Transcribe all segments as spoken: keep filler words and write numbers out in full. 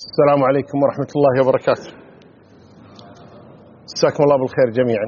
السلام عليكم ورحمة الله وبركاته. مساكم الله بالخير جميعا.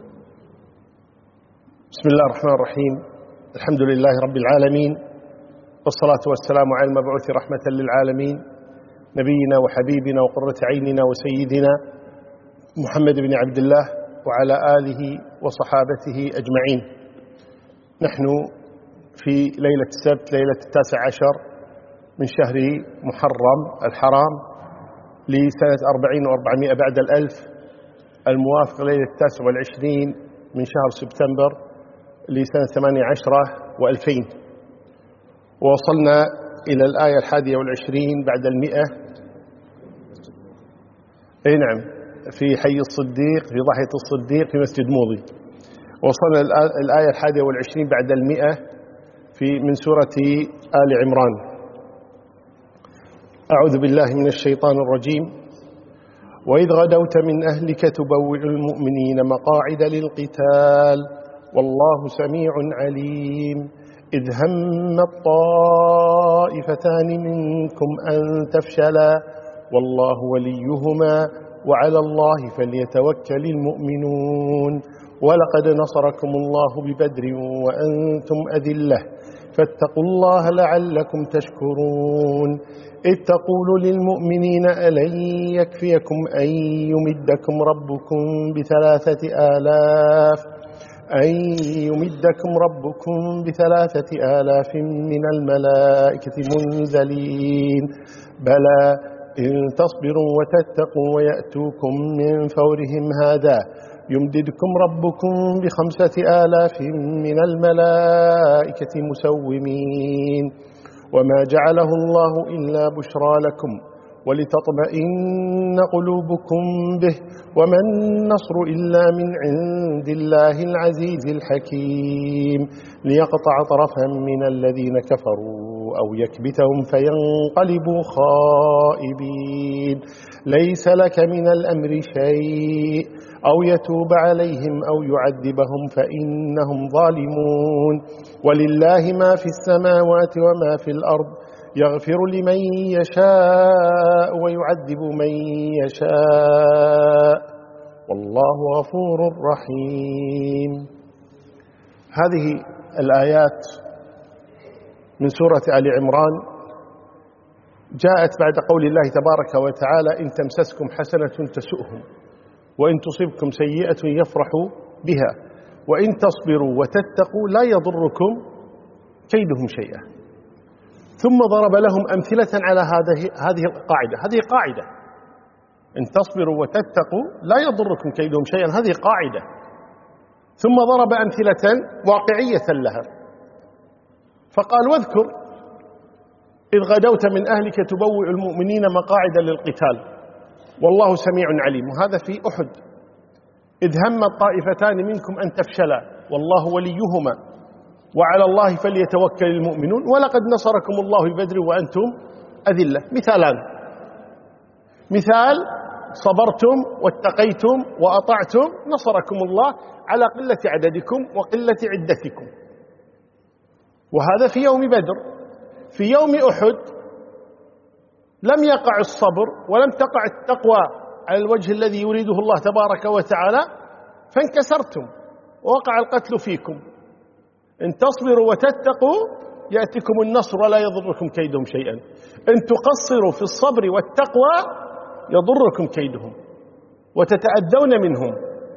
بسم الله الرحمن الرحيم. الحمد لله رب العالمين، والصلاة والسلام على المبعوث رحمة للعالمين، نبينا وحبيبنا وقرة عيننا وسيدنا محمد بن عبد الله وعلى آله وصحابته أجمعين. نحن في ليلة السبت، ليلة التاسع عشر من شهر محرم الحرام لسنة أربعين وأربعمائة بعد الألف، الموافق ليلة التاسع والعشرين من شهر سبتمبر لسنة ثمانية عشرة وألفين. ووصلنا إلى الآية الحادية والعشرين بعد المئة. أي نعم، في حي الصديق، في ضاحية الصديق في مسجد موضي. وصلنا الآية الحادية والعشرين بعد المئة في من سورة آل عمران. أعوذ بالله من الشيطان الرجيم. وإذ غدوت من أهلك تبوئ المؤمنين مقاعد للقتال والله سميع عليم. إذ هم الطائفتان منكم أن تفشلا والله وليهما وعلى الله فليتوكل المؤمنون. ولقد نصركم الله ببدر وأنتم أذلة فاتقوا الله لعلكم تشكرون. إذ تقول للمؤمنين ألن يكفيكم أن يمدكم ربكم بثلاثة آلاف أن يمدكم ربكم بثلاثة آلاف من الملائكة منزلين بلى إن تصبروا وتتقوا ويأتوكم من فورهم هذا يمددكم ربكم بخمسة آلاف من الملائكة مسومين. وما جعله الله إلا بشرى لكم ولتطمئن قلوبكم به وما النصر إلا من عند الله العزيز الحكيم. ليقطع طرفا من الذين كفروا أو يكبتهم فينقلبوا خائبين. ليس لك من الأمر شيء أو يتوب عليهم أو يعذبهم فإنهم ظالمون. ولله ما في السماوات وما في الأرض يغفر لمن يشاء ويعذب من يشاء والله غفور رحيم. هذه الآيات من سورة آل عمران جاءت بعد قول الله تبارك وتعالى: إن تمسسكم حسنة تسؤهم وإن تصبكم سيئة يفرحوا بها وإن تصبروا وتتقوا لا يضركم كيدهم شيئا. ثم ضرب لهم أمثلة على هذه هذه القاعدة. هذه قاعدة، إن تصبروا وتتقوا لا يضركم كيدهم شيئا، هذه قاعدة. ثم ضرب أمثلة واقعية لها فقال: واذكر إذ غدوت من أهلك تبوئ المؤمنين مقاعد للقتال والله سميع عليم. وهذا في أحد. إذ هم الطائفتان منكم أن تفشلا والله وليهما وعلى الله فليتوكل المؤمنون ولقد نصركم الله ببدر وأنتم أذلة. مثالان: مثال صبرتم واتقيتم وأطعتم نصركم الله على قلة عددكم وقلة عدتكم، وهذا في يوم بدر. في يوم أحد لم يقع الصبر ولم تقع التقوى على الوجه الذي يريده الله تبارك وتعالى فانكسرتم ووقع القتل فيكم. إن تصبروا وتتقوا يأتكم النصر ولا يضركم كيدهم شيئا. إن تقصروا في الصبر والتقوى يضركم كيدهم وتتأذون منهم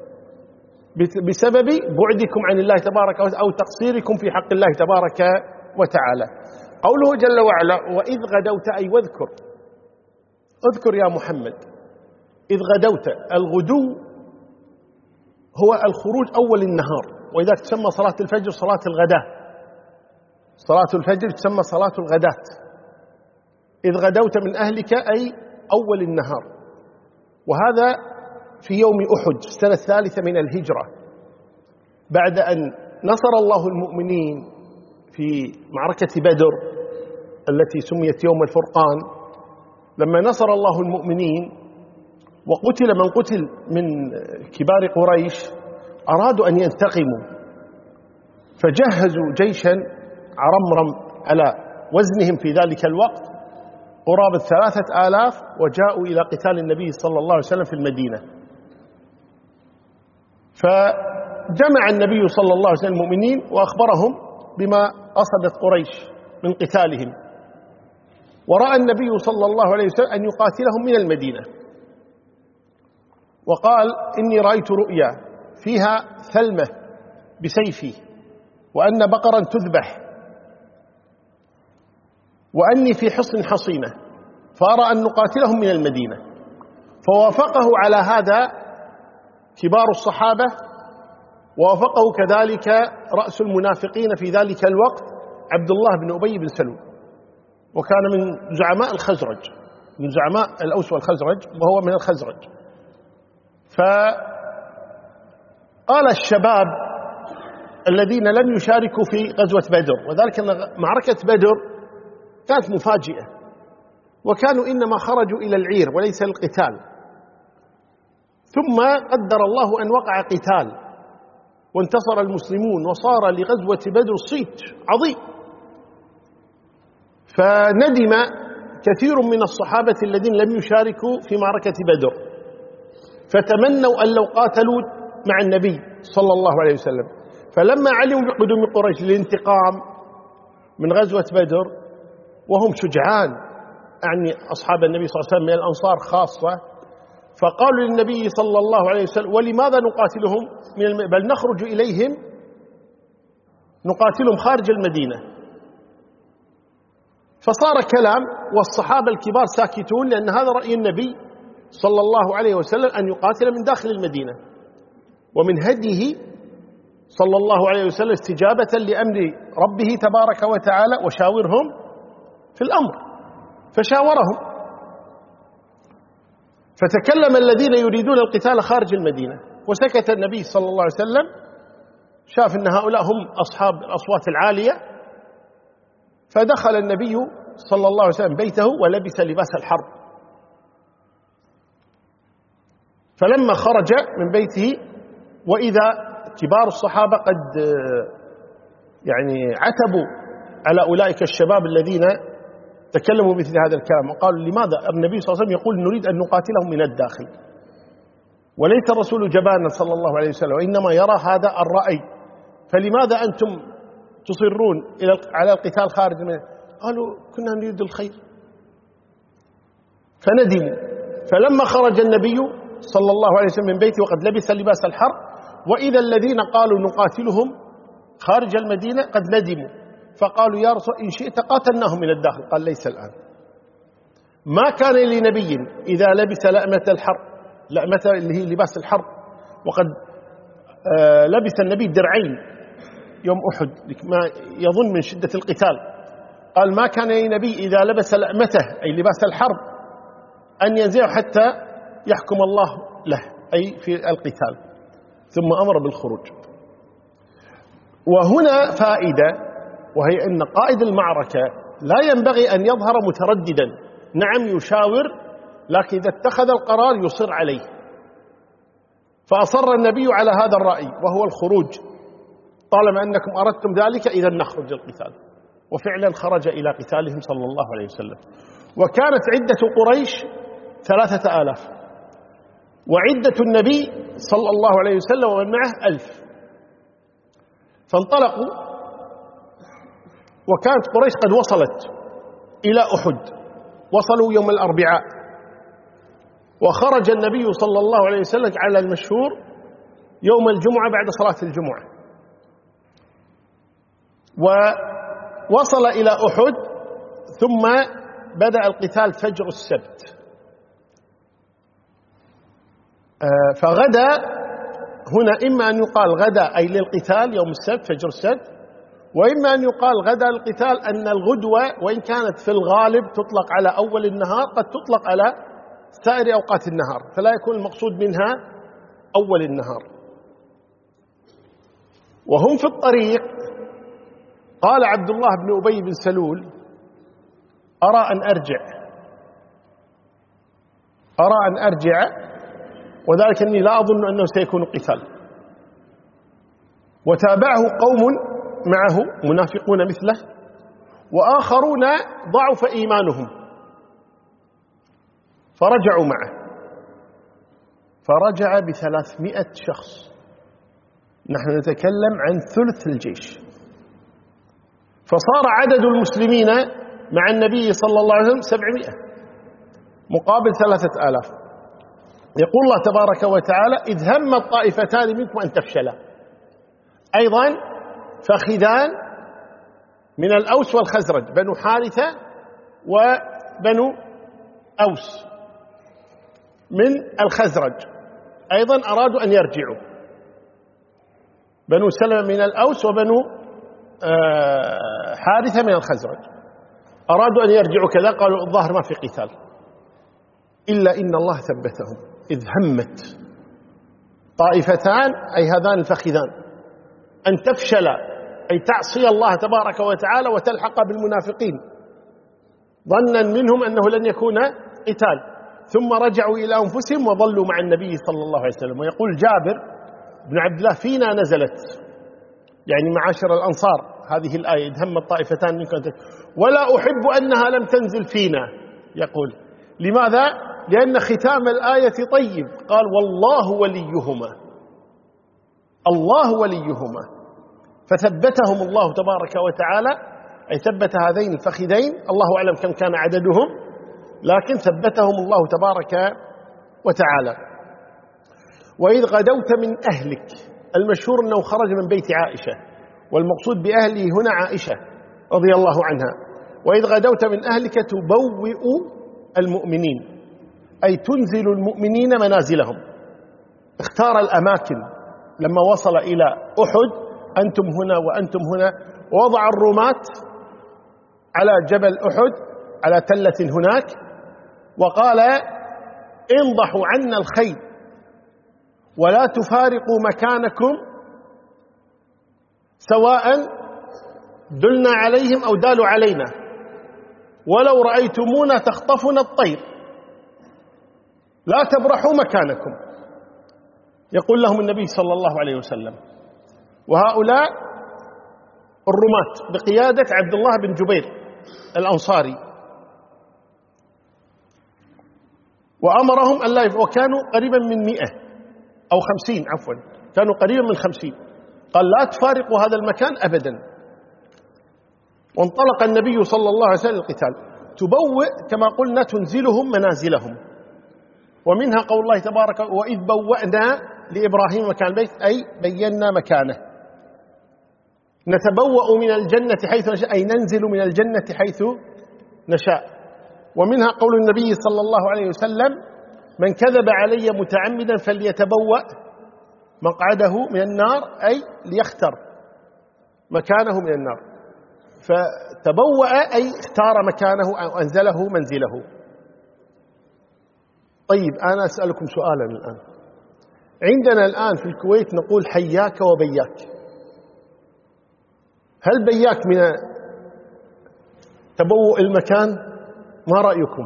بسبب بعدكم عن الله تبارك وتعالى أو تقصيركم في حق الله تبارك وتعالى. قوله جل وعلا: وإذ غدوت، أي واذكر. اذكر يا محمد إذ غدوت. الغدو هو الخروج أول النهار، وإذا تسمى صلاة الفجر صلاة الغداء. صلاة الفجر تسمى صلاة الغداة. إذ غدوت من أهلك أي أول النهار. وهذا في يوم أحد السنة الثالثة من الهجرة، بعد أن نصر الله المؤمنين في معركة بدر التي سميت يوم الفرقان. لما نصر الله المؤمنين وقتل من قتل من كبار قريش أرادوا أن ينتقموا، فجهزوا جيشا عرمرم على وزنهم في ذلك الوقت قرابة ثلاثة آلاف وجاءوا إلى قتال النبي صلى الله عليه وسلم في المدينة. فجمع النبي صلى الله عليه وسلم المؤمنين وأخبرهم بما قصدت قريش من قتالهم، ورأى النبي صلى الله عليه وسلم أن يقاتلهم من المدينة، وقال: إني رأيت رؤيا فيها ثلمة بسيفي، وأن بقرا تذبح، وأني في حصن حصينة، فأرى أن نقاتلهم من المدينة. فوافقه على هذا كبار الصحابة، ووافقه كذلك رأس المنافقين في ذلك الوقت عبد الله بن أبي بن سلول، وكان من زعماء الخزرج، من زعماء الأوس والخزرج، وهو من الخزرج. فقال الشباب الذين لم يشاركوا في غزوة بدر، وذلك أن معركة بدر كانت مفاجئة، وكانوا إنما خرجوا إلى العير وليس القتال، ثم قدر الله أن وقع قتال وانتصر المسلمون، وصار لغزوة بدر صيت عظيم. فندم كثير من الصحابة الذين لم يشاركوا في معركة بدر، فتمنوا أن لو قاتلوا مع النبي صلى الله عليه وسلم. فلما علموا بقدوم قريش للانتقام من غزوة بدر، وهم شجعان، يعني أصحاب النبي صلى الله عليه وسلم من الأنصار خاصة، فقالوا للنبي صلى الله عليه وسلم: ولماذا نقاتلهم من الم... بل نخرج إليهم نقاتلهم خارج المدينة. فصار كلام، والصحابة الكبار ساكتون، لأن هذا رأي النبي صلى الله عليه وسلم أن يقاتل من داخل المدينة، ومن هديه صلى الله عليه وسلم استجابة لأمر ربه تبارك وتعالى: وشاورهم في الأمر. فشاورهم، فتكلم الذين يريدون القتال خارج المدينة، وسكت النبي صلى الله عليه وسلم. شاف أن هؤلاء هم أصحاب الأصوات العالية، فدخل النبي صلى الله عليه وسلم بيته ولبس لباس الحرب. فلما خرج من بيته وإذا كبار الصحابة قد يعني عتبوا على أولئك الشباب الذين تكلموا مثل هذا الكلام، وقالوا: لماذا النبي صلى الله عليه وسلم يقول نريد أن نقاتلهم من الداخل، وليس الرسول جبانا صلى الله عليه وسلم، وإنما يرى هذا الرأي، فلماذا أنتم تصرون على القتال خارج منه؟ قالوا: كنا نريد الخير. فندموا. فلما خرج النبي صلى الله عليه وسلم من بيته وقد لبس لباس الحرب، وإذا الذين قالوا نقاتلهم خارج المدينة قد ندموا، فقالوا: يا رسول إن شئت قاتلناهم من الداخل. قال: ليس الآن. ما كان لنبي إذا لبس لأمة الحرب، لأمة اللي هي لباس الحرب، وقد آه لبس النبي درعين يوم أحد ما يظن من شدة القتال. قال: ما كان لنبي إذا لبس لأمته أي لباس الحرب أن ينزعه حتى يحكم الله له، أي في القتال، ثم أمر بالخروج. وهنا فائدة، وهي أن قائد المعركة لا ينبغي أن يظهر مترددا. نعم يشاور، لكن إذا اتخذ القرار يصر عليه. فأصر النبي على هذا الرأي، وهو الخروج. طالما أنكم أردتم ذلك إذا نخرج القتال. وفعلا خرج إلى قتالهم صلى الله عليه وسلم. وكانت عدة قريش ثلاثة آلاف، وعدة النبي صلى الله عليه وسلم ومن معه ألف. فانطلقوا، وكانت قريش قد وصلت إلى أحد، وصلوا يوم الأربعاء، وخرج النبي صلى الله عليه وسلم على المشهور يوم الجمعة بعد صلاة الجمعة، ووصل إلى أحد، ثم بدأ القتال فجر السبت. فغدا هنا إما أن يقال غدا أي للقتال يوم السبت فجر السبت، وإما أن يقال غدا القتال، أن الغدوة وإن كانت في الغالب تطلق على أول النهار قد تطلق على سائر أوقات النهار، فلا يكون المقصود منها أول النهار. وهم في الطريق قال عبد الله بن أبي بن سلول: أرى أن أرجع أرى أن أرجع وذلك أني لا أظن أنه سيكون قتال. وتابعه قوم معه منافقون مثله، وآخرون ضعف إيمانهم فرجعوا معه، فرجع بثلاثمائة شخص. نحن نتكلم عن ثلث الجيش. فصار عدد المسلمين مع النبي صلى الله عليه وسلم سبعمائة مقابل ثلاثة آلاف. يقول الله تبارك وتعالى: إذ هم الطائفتان منكم أن تفشلا. أيضا فخذان من الأوس والخزرج، بنو حارثة وبنو أوس من الخزرج أيضا أرادوا أن يرجعوا، بنو سلمة من الأوس وبنو حارثة من الخزرج أرادوا أن يرجعوا كذا، قالوا الظاهر ما في قتال، إلا إن الله ثبتهم إذ همت طائفتان أي هذان الفخذان أن تفشل أي تعصي الله تبارك وتعالى وتلحق بالمنافقين، ظنا منهم أنه لن يكون قتال، ثم رجعوا إلى أنفسهم وظلوا مع النبي صلى الله عليه وسلم. ويقول جابر بن عبد الله: فينا نزلت، يعني معاشر الأنصار، هذه الآية إذ هم الطائفتان منكم، ولا أحب أنها لم تنزل فينا. يقول لماذا؟ لأن ختام الآية طيب، قال: والله وليهما، الله وليهما، فثبتهم الله تبارك وتعالى، أي ثبت هذين الفخذين، الله أعلم كم كان عددهم، لكن ثبتهم الله تبارك وتعالى. وإذ غدوت من أهلك، المشهور أنه خرج من بيت عائشة، والمقصود بأهله هنا عائشة رضي الله عنها. وإذ غدوت من أهلك تبوئ المؤمنين، أي تنزل المؤمنين منازلهم. اختار الأماكن لما وصل إلى أحد: أنتم هنا وأنتم هنا، ووضع الرماة على جبل أحد على تلة هناك، وقال: انضحوا عنا الخيل ولا تفارقوا مكانكم، سواء دلنا عليهم أو دالوا علينا، ولو رأيتمونا تخطفنا الطير لا تبرحوا مكانكم. يقول لهم النبي صلى الله عليه وسلم. وهؤلاء الرماة بقيادة عبد الله بن جبير الأنصاري، وأمرهم أن لا يف... وكانوا قريبا من مئة أو خمسين، عفوا كانوا قريبا من خمسين، قال: لا تفارقوا هذا المكان أبدا. وانطلق النبي صلى الله عليه وسلم للقتال. تبوئ كما قلنا تنزلهم منازلهم، ومنها قول الله تبارك: وإذ بوأنا لإبراهيم مكان البيت، أي بينا مكانه. نتبوأ من الجنة حيث نشاء، أي ننزل من الجنة حيث نشاء. ومنها قول النبي صلى الله عليه وسلم: من كذب علي متعمدا فليتبوأ مقعده من النار، أي ليختر مكانه من النار. فتبوأ أي اختار مكانه أو أنزله منزله. طيب، أنا أسألكم سؤالا الآن. عندنا الآن في الكويت نقول حياك وبياك، هل بياك من تبوء المكان؟ ما رأيكم؟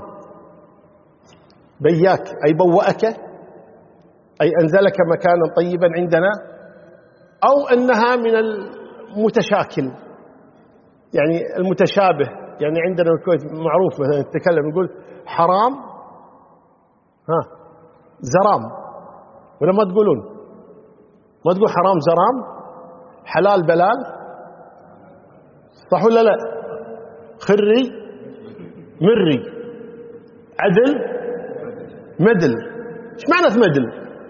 بياك أي بوأك، أي أنزلك مكانا طيبا عندنا، أو أنها من المتشاكل، يعني المتشابه. يعني عندنا الكويت معروف مثلا نتكلم نقول حرام ها زرام، ولا ما تقولون؟ ما تقول حرام زرام، حلال بلال، صح ولا لا؟ خري مري، عدل مدل. ايش معنى مدل؟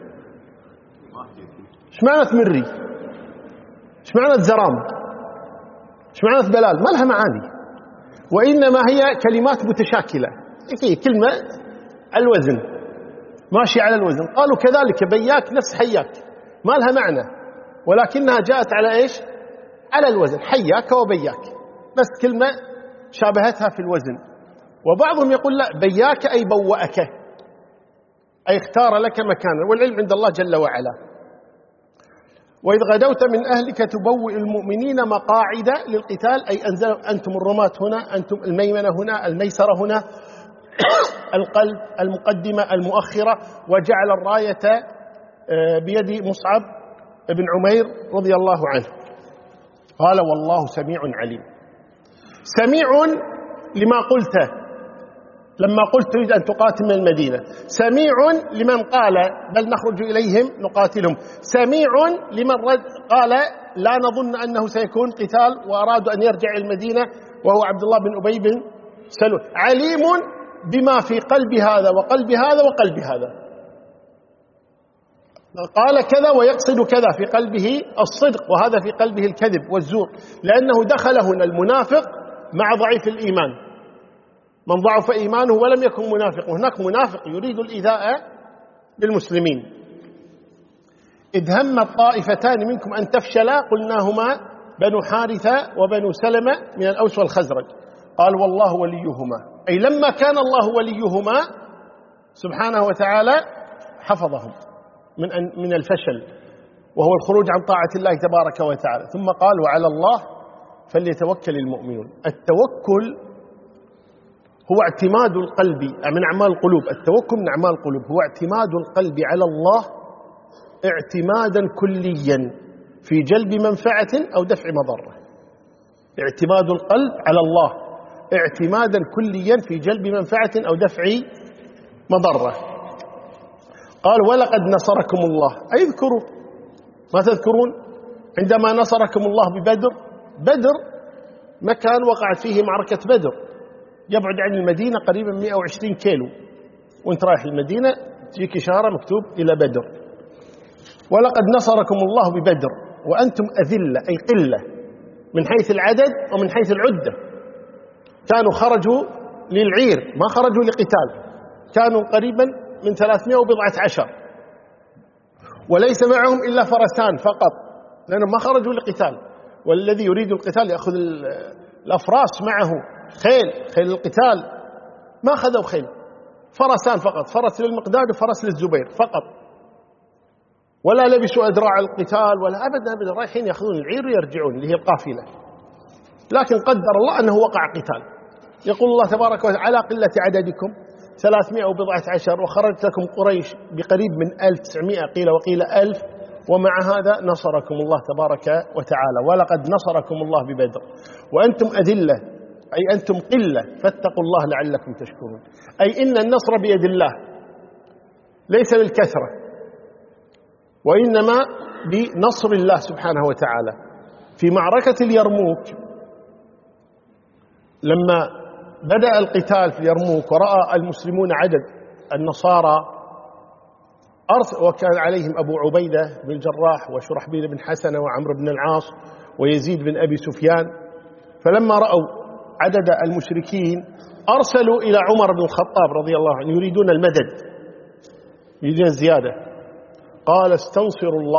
ايش معنى مري؟ ايش معنى زرام؟ ايش معنى بلال؟ ما لها معاني، وإنما هي كلمات متشاكلة، هي كلمة الوزن ماشي على الوزن. قالوا كذلك بياك نفس حياك، ما لها معنى، ولكنها جاءت على إيش؟ على الوزن، حياك وبياك، بس كلمة شابهتها في الوزن. وبعضهم يقول لا، بياك أي بوأك، أي اختار لك مكانا، والعلم عند الله جل وعلا. وإذ غدوت من أهلك تبوئ المؤمنين مقاعد للقتال، أي أنزل أنتم الرماة هنا، أنتم الميمنة هنا، الميسرة هنا، القلب، المقدمة، المؤخرة. وجعل الراية بيد مصعب بن عمير رضي الله عنه. قال: والله سميع عليم. سميع لما قلته، لما قلت تريد أن تقاتل من المدينة، سميع لمن قال بل نخرج إليهم نقاتلهم، سميع لمن رد قال لا نظن أنه سيكون قتال وأرادوا أن يرجع إلى المدينة وهو عبد الله بن أبي بن سلول، عليم بما في قلب هذا وقلب هذا وقلب هذا، قال كذا ويقصد كذا، في قلبه الصدق وهذا في قلبه الكذب والزور، لأنه دخل هنا المنافق مع ضعيف الإيمان، من ضعف إيمانه ولم يكن منافق، هناك منافق يريد الإيذاء بالمسلمين. إذ هم الطائفتان منكم أن تفشلا قلناهما بنو حارثة وبنو سلمة من الأوس والخزرج، قال والله وليهما، أي لما كان الله وليهما سبحانه وتعالى حفظهم من من الفشل وهو الخروج عن طاعة الله تبارك وتعالى. ثم قال وعلى الله فليتوكل المؤمنون. التوكل هو اعتماد القلب من أعمال القلوب، التوكل من أعمال القلوب هو اعتماد القلب على الله اعتمادا كليا في جلب منفعة أو دفع مضرة. اعتماد القلب على الله اعتمادا كليا في جلب منفعة أو دفع مضرة. قال ولقد نصركم الله، أي اذكروا ما تذكرون عندما نصركم الله ببدر. بدر مكان وقعت فيه معركة بدر، يبعد عن المدينة قريبا مئة وعشرين كيلو، وانت رايح المدينة تجيك إشارة مكتوب إلى بدر. ولقد نصركم الله ببدر وأنتم أذلة أي قلة من حيث العدد ومن حيث العدة، كانوا خرجوا للعير ما خرجوا لقتال، كانوا قريبا من ثلاثمائة وبضعة عشر، وليس معهم إلا فرسان فقط لأنهم ما خرجوا لقتال، والذي يريد القتال يأخذ الأفراس معه، خيل خيل القتال، ما أخذوا خيل، فرسان فقط، فرس للمقداد وفرس للزبير فقط، ولا لبسوا أدراع القتال ولا أبدا أبدا، رايحين يأخذون العير ويرجعون اللي هي القافلة. لكن قدر الله أنه وقع قتال. يقول الله تبارك وتعالى على قلة عددكم ثلاثمائة وبضعة عشر وخرجت لكم قريش بقريب من ألف وتسعمائة قيل وقيل ألف، ومع هذا نصركم الله تبارك وتعالى. ولقد نصركم الله ببدر وأنتم أذلة أي أنتم قلة فاتقوا الله لعلكم تشكرون، أي إن النصر بيد الله ليس بالكثرة وإنما بنصر الله سبحانه وتعالى. في معركة اليرموك لما بدأ القتال في اليرموك ورأى المسلمون عدد النصارى أرث، وكان عليهم أبو عبيدة بن الجراح وشرحبيل بن حسنة وعمرو بن العاص ويزيد بن أبي سفيان، فلما رأوا عدد المشركين أرسلوا إلى عمر بن الخطاب رضي الله عنه يريدون المدد يريدون الزيادة، قال استنصروا الله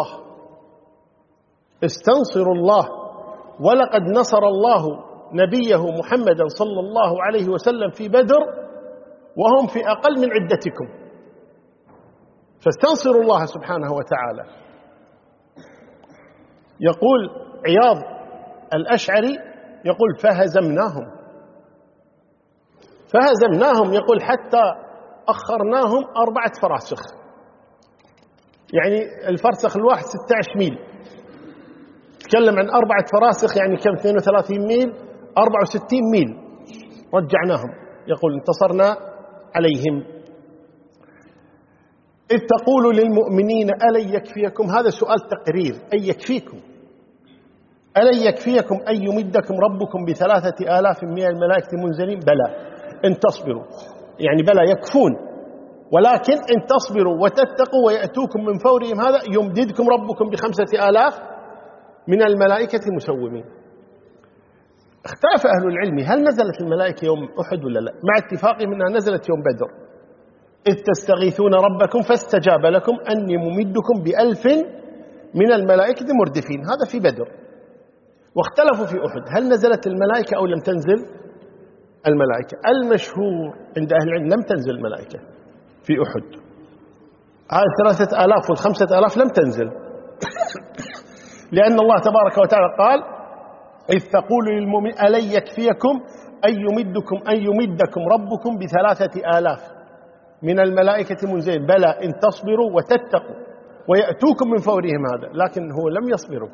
استنصروا الله ولقد نصر الله نبيه محمدا صلى الله عليه وسلم في بدر وهم في أقل من عدتكم، فاستنصروا الله سبحانه وتعالى. يقول عياض الأشعري يقول فهزمناهم فهزمناهم يقول حتى أخرناهم أربعة فراسخ، يعني الفرسخ الواحد ستة عشر ميل، تكلم عن أربعة فراسخ يعني كم؟ اثنين وثلاثين ميل، أربعة وستين ميل رجعناهم. يقول انتصرنا عليهم. إذ تقول للمؤمنين ألن يكفيكم، هذا سؤال تقرير، أي يكفيكم ألن يكفيكم أن يمدكم ربكم بثلاثة آلاف من الملائكة منزلين؟ بلى إن تصبروا، يعني بلى يكفون، ولكن إن تصبروا وتتقوا ويأتوكم من فورهم هذا يمددكم ربكم بخمسة آلاف من الملائكة مسومين. اختلف أهل العلم هل نزلت الملائكة يوم أحد ولا لا، مع اتفاقهم أنها نزلت يوم بدر. إذ تستغيثون ربكم فاستجاب لكم أني ممدكم بألف من الملائكة مردفين، هذا في بدر. واختلفوا في أحد هل نزلت الملائكة أو لم تنزل الملائكة. المشهور عند أهل العلم لم تنزل الملائكة في أحد، هذه ثلاثة آلاف والخمسة آلاف لم تنزل لأن الله تبارك وتعالى قال إذ تقول للمؤمن ألن يكفيكم أن يمدكم أن يمدكم ربكم بثلاثة آلاف من الملائكة منزلين بلى إن تصبروا وتتقوا ويأتوكم من فورهم هذا، لكن هو لم يصبروا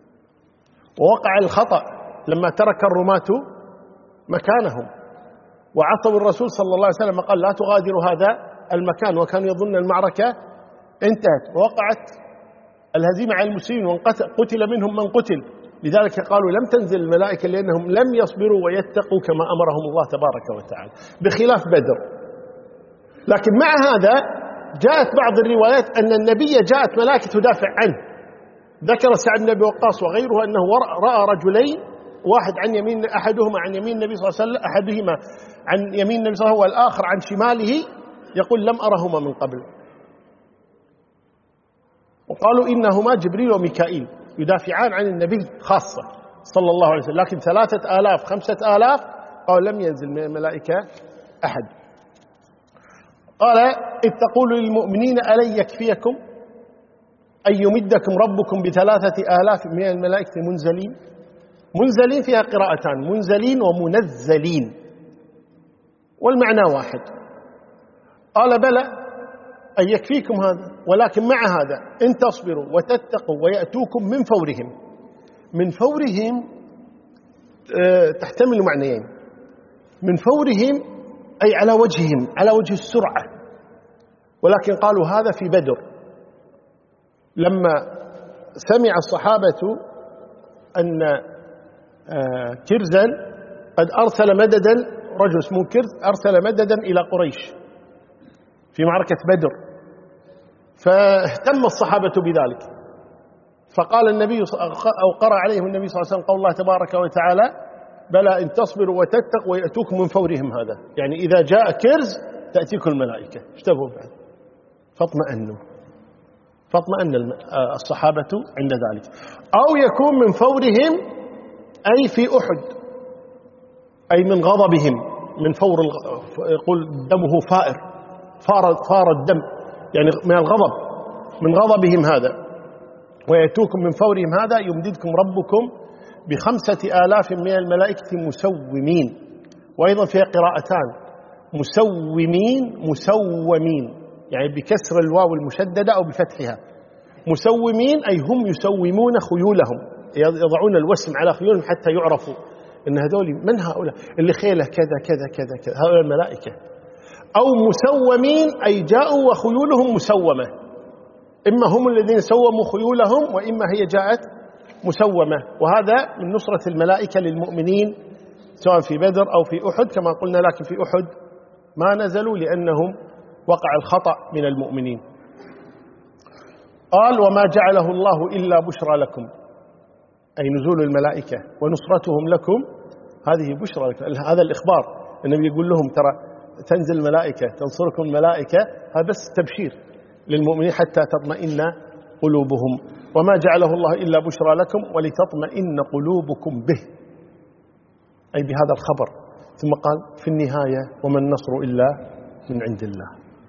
ووقع الخطأ لما ترك الرماة مكانهم وعصوا الرسول صلى الله عليه وسلم قال لا تغادروا هذا المكان، وكانوا يظن المعركة انتهت ووقعت الهزيمة على المسلمين وقتل منهم من قتل. لذلك قالوا لم تنزل الملائكة لأنهم لم يصبروا ويتقوا كما أمرهم الله تبارك وتعالى، بخلاف بدر. لكن مع هذا جاءت بعض الروايات أن النبي جاءت ملائكة تدافع عنه. ذكر سعد بن أبي وقاص وغيره أنه رأى رجلين، واحد عن يمين أحدهما عن يمين النبي صلى الله عليه وسلم، أحدهما عن يمين النبي صلى الله عليه وسلم والآخر عن شماله، يقول لم أرهما من قبل. وقالوا إنهما جبريل وميكائيل يدافعان عن النبي خاصة صلى الله عليه وسلم، لكن ثلاثة آلاف خمسة آلاف قالوا لم ينزل من الملائكة أحد. قال إذ تقول للمؤمنين ألن يكفيكم أن يمدكم ربكم بثلاثة آلاف من الملائكة منزلين. منزلين فيها قراءتان، منزلين ومنزلين، والمعنى واحد. قال بلى أن يكفيكم هذا، ولكن مع هذا إن تصبروا وتتقوا ويأتوكم من فورهم. من فورهم تحتمل معنيين، من فورهم أي على وجههم، على وجه السرعة، ولكن قالوا هذا في بدر لما سمع الصحابة أن كرزا قد أرسل مددا، رجل اسمه كرز أرسل مددا إلى قريش في معركة بدر، فاهتم الصحابة بذلك، فقال النبي أو قرأ عليهم النبي صلى الله عليه وسلم قول الله تبارك وتعالى بلى إن تصبروا وتتقوا ويأتوكم من فورهم. هذا يعني إذا جاء كرز تأتيكم الملائكة. اشتبهوا بعد فاطمأنوا، فاطمأن الصحابة عند ذلك. أو يكون من فورهم أي في أحد، أي من غضبهم، من فور يقول دمه فائر، فار, فار الدم، يعني من الغضب، من غضبهم هذا. ويأتوكم من فورهم هذا يمددكم ربكم بخمسة آلاف من الملائكة مسومين. وأيضا فيها قراءتان، مسومين مسومين، يعني بكسر الواو المشددة أو بفتحها. مسومين أي هم يسومون خيولهم، يضعون الوسم على خيولهم حتى يعرفوا إن هذول من هؤلاء اللي خيله كذا كذا كذا كذا، هؤلاء الملائكة. أو مسومين أي جاءوا وخيولهم مسومة، إما هم الذين سوموا خيولهم وإما هي جاءت مسومة. وهذا من نصرة الملائكة للمؤمنين سواء في بدر أو في أحد كما قلنا، لكن في أحد ما نزلوا لأنهم وقع الخطأ من المؤمنين. قال وما جعله الله إلا بشرى لكم، أي نزول الملائكة ونصرتهم لكم هذه بشرى لكم. هذا الإخبار، النبي يقول لهم ترى تنزل الملائكة تنصركم الملائكة، هذا بس تبشير للمؤمنين حتى تطمئن قلوبهم. وما جعله الله إلا بشرى لكم ولتطمئن قلوبكم به، أي بهذا الخبر. ثم قال في النهاية وما النصر إلا من عند الله.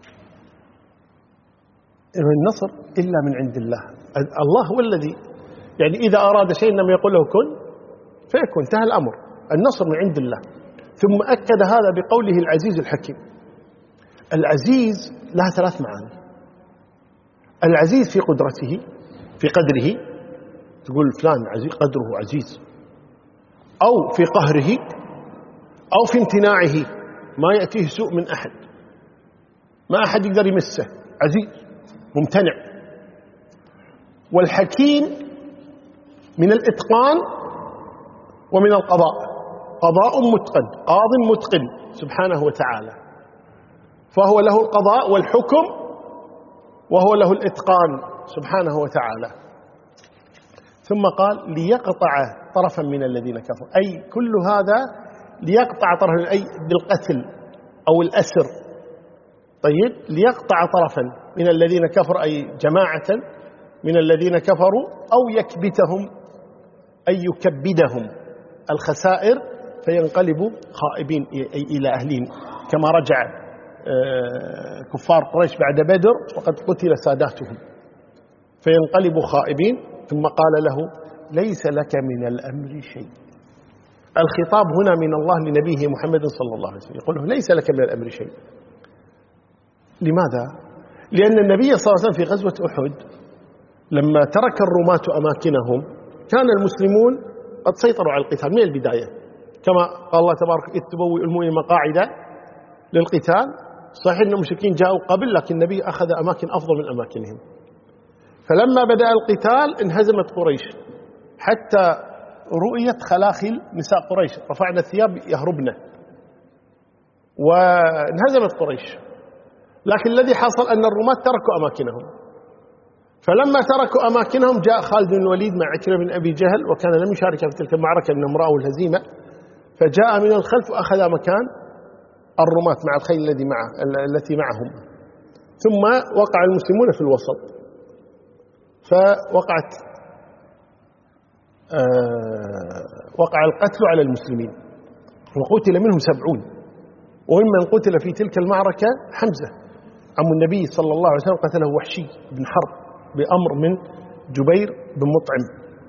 النصر إلا من عند الله، الله هو الذي يعني إذا أراد شيء إنما يقول له كن فيكون، انتهى الأمر. النصر من عند الله. ثم أكد هذا بقوله العزيز الحكيم. العزيز لها ثلاث معاني. العزيز في قدرته، في قدره، تقول فلان عزيز قدره عزيز، أو في قهره، أو في امتناعه، ما يأتيه سوء من أحد، ما أحد يقدر يمسه، عزيز ممتنع. والحكيم من الإتقان ومن القضاء، قضاء متقن، قاض متقن سبحانه وتعالى، فهو له القضاء والحكم وهو له الإتقان سبحانه وتعالى. ثم قال ليقطع طرفا من الذين كفروا، أي كل هذا ليقطع طرفا، أي بالقتل أو الأسر. طيب ليقطع طرفا من الذين كفروا، أي جماعة من الذين كفروا، أو يكبتهم أي يكبدهم الخسائر فينقلبوا خائبين إلى أهلهم، كما رجع كفار قريش بعد بدر وقد قتل ساداتهم فينقلبوا خائبين. ثم قال له ليس لك من الأمر شيء. الخطاب هنا من الله لنبيه محمد صلى الله عليه وسلم، يقول له ليس لك من الأمر شيء. لماذا؟ لأن النبي صلى الله عليه وسلم في غزوة أحد لما ترك الرماة أماكنهم كان المسلمون قد سيطروا على القتال من البداية، كما قال الله تبارك إذ تبوئ المؤمنين مقاعد للقتال. صحيح أن المشركين جاءوا قبل، لكن النبي أخذ أماكن أفضل من أماكنهم. فلما بدأ القتال انهزمت قريش حتى رؤيت خلاخل نساء قريش، رفعنا الثياب يهربن وانهزمت قريش. لكن الذي حصل أن الرماة تركوا أماكنهم، فلما تركوا أماكنهم جاء خالد بن الوليد مع عكرمة بن أبي جهل، وكان لم يشارك في تلك المعركة لأنهم رأوا الهزيمة، فجاء من الخلف وأخذ مكان الرماة مع الخيل الذي معه التي معهم. ثم وقع المسلمون في الوسط، فوقعت آه وقع القتل على المسلمين، وقتل منهم سبعون، وممن قتل في تلك المعركة حمزة عم النبي صلى الله عليه وسلم، قتله وحشي بن حرب بأمر من جبير بن مطعم.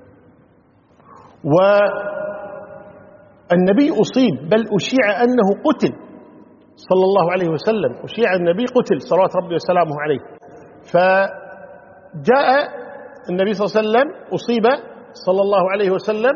والنبي أصيب، بل أشيع أنه قتل صلى الله عليه وسلم، أشيع النبي قتل صلوات ربي وسلامه عليه. فجاء النبي صلى الله عليه وسلم أصيب صلى الله عليه وسلم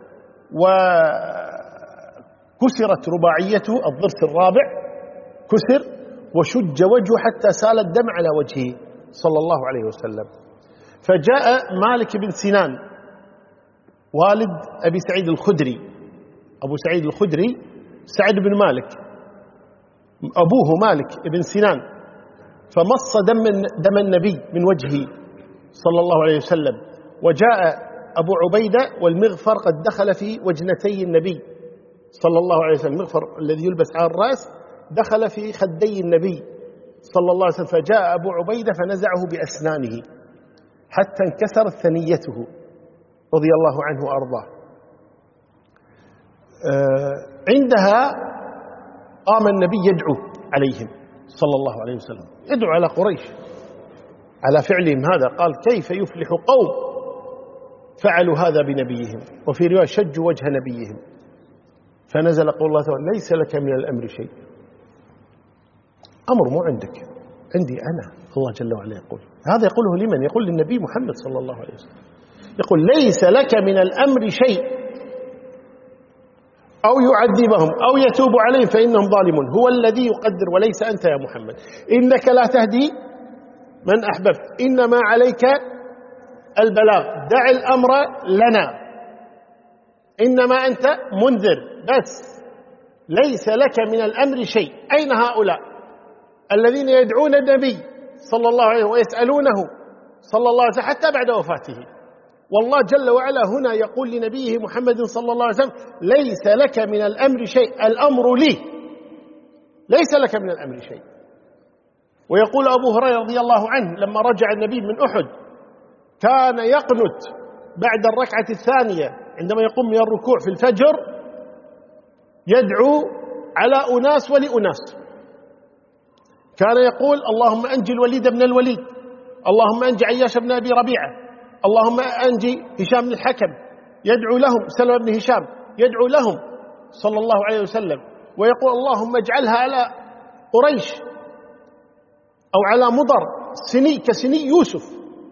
وكسرت رباعيته، الضرس الرابع كسر وشج وجهه حتى سال الدم على وجهه صلى الله عليه وسلم. فجاء مالك بن سنان والد أبي سعيد الخدري، أبو سعيد الخدري سعد بن مالك، أبوه مالك بن سنان، فمص دم دم النبي من وجهه صلى الله عليه وسلم. وجاء أبو عبيدة والمغفر قد دخل في وجنتي النبي صلى الله عليه وسلم، المغفر الذي يلبس على الرأس دخل في خدي النبي صلى الله عليه وسلم. فجاء أبو عبيدة فنزعه بأسنانه حتى انكسرت ثنيته رضي الله عنه وأرضاه. آه عندها قام النبي يدعو عليهم صلى الله عليه وسلم، يدعو على قريش على فعلهم هذا. قال كيف يفلح قوم فعلوا هذا بنبيهم، وفي رواية شجوا وجه نبيهم. فنزل قول الله تعالى ليس لك من الأمر شيء، أمر مو عندك، عندي أنا. الله جل وعلا يقول هذا، يقوله لمن؟ يقول للنبي محمد صلى الله عليه وسلم، يقول ليس لك من الأمر شيء أو يعذبهم أو يتوب عليهم فإنهم ظالمون. هو الذي يقدر وليس أنت يا محمد، إنك لا تهدي من أحببت، إنما عليك البلاغ، دع الأمر لنا، إنما أنت منذر بس، ليس لك من الأمر شيء. أين هؤلاء الذين يدعون النبي صلى الله عليه وسلم ويسألونه صلى الله عليه وسلم حتى بعد وفاته؟ والله جل وعلا هنا يقول لنبيه محمد صلى الله عليه وسلم ليس لك من الأمر شيء، الأمر لي، ليس لك من الأمر شيء. ويقول أبو هريرة رضي الله عنه لما رجع النبي من أحد كان يقنت بعد الركعة الثانية عندما يقوم من الركوع في الفجر، يدعو على أناس ولأناس. كان يقول اللهم أنجي الوليد بن الوليد، اللهم أنجي عياش بن أبي ربيعة، اللهم أنجي هشام بن الحكم، يدعو لهم سلمة بن هشام، يدعو لهم صلى الله عليه وسلم. ويقول اللهم اجعلها على قريش أو على مضر سني كسني يوسف،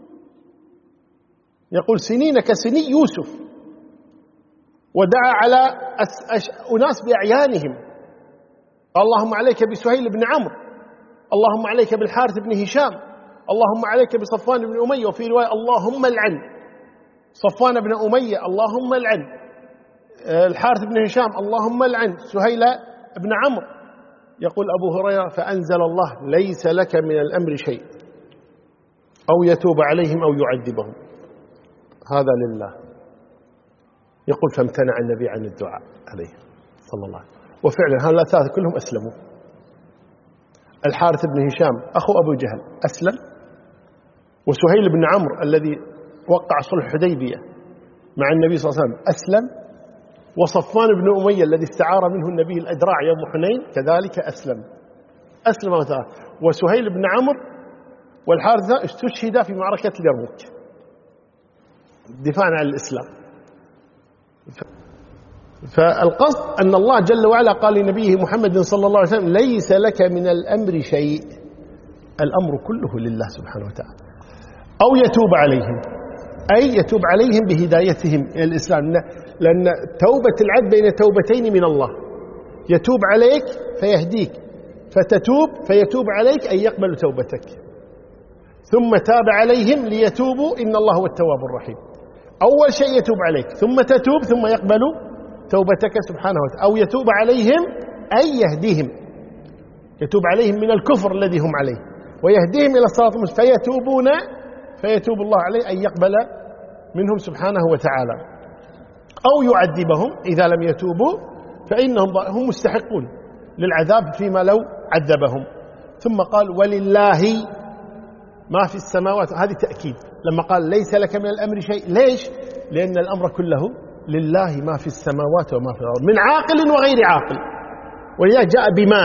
يقول سنين كسني يوسف. ودعا على أناس بأعيانهم، اللهم عليك بسهيل بن عمرو، اللهم عليك بالحارث بن هشام، اللهم عليك بصفوان بن أمية. وفي رواية اللهم العن صفوان بن أمية، اللهم العن الحارث بن هشام، اللهم العن سهيل بن عمرو. يقول أبو هريرة فأنزل الله ليس لك من الأمر شيء أو يتوب عليهم أو يعذبهم، هذا لله. يقول فامتنع النبي عن الدعاء عليه صلى الله عليه وسلم. وفعلا هؤلاء الثلاثة كلهم أسلموا. الحارث بن هشام أخو أبو جهل أسلم، وسهيل بن عمرو الذي وقع صلح الحديبية مع النبي صلى الله عليه وسلم أسلم، وصفوان بن أمية الذي استعار منه النبي الأدراع يوم حنين كذلك أسلم أسلم وثلاث. وسهيل بن عمرو والحارث استشهد في معركة اليرموك دفاعا عن الإسلام. فالقصد أن الله جل وعلا قال لنبيه محمد صلى الله عليه وسلم ليس لك من الأمر شيء، الأمر كله لله سبحانه وتعالى، أو يتوب عليهم أي يتوب عليهم بهدايتهم إلى الإسلام، لأن توبة العبد بين توبتين من الله، يتوب عليك فيهديك فتتوب فيتوب عليك أي يقبل توبتك، ثم تاب عليهم ليتوبوا إن الله هو التواب الرحيم. أول شيء يتوب عليك ثم تتوب ثم يقبل توبتك سبحانه وتعالى، أو يتوب عليهم أي يهديهم، يتوب عليهم من الكفر الذي هم عليه ويهديهم إلى الصراط المستقيم فيتوبون فيتوب الله عليه أن يقبل منهم سبحانه وتعالى، أو يعذبهم إذا لم يتوبوا فإنهم هم مستحقون للعذاب فيما لو عذبهم. ثم قال ولله ما في السماوات، هذه تأكيد لما قال ليس لك من الأمر شيء. ليش؟ لأن الأمر كله لله، ما في السماوات وما في الأرض من عاقل وغير عاقل، ولذلك جاء بما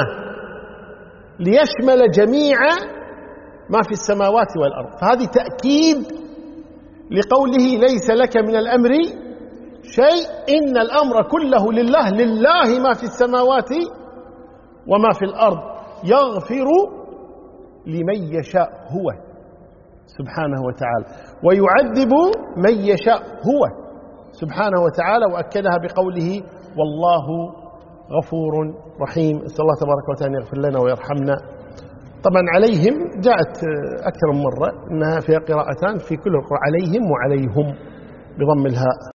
ليشمل جميع ما في السماوات والأرض، فهذه تأكيد لقوله ليس لك من الأمر شيء، إن الأمر كله لله، لله ما في السماوات وما في الأرض، يغفر لمن يشاء هو سبحانه وتعالى ويعذب من يشاء هو سبحانه وتعالى، وأكدها بقوله والله غفور رحيم. أسأل الله تبارك وتعالى أن يغفر لنا ويرحمنا. طبعا عليهم جاءت أكثر من مرة، إنها فيها قراءتان في كل القرآن، عليهم وعليهم بضم الهاء.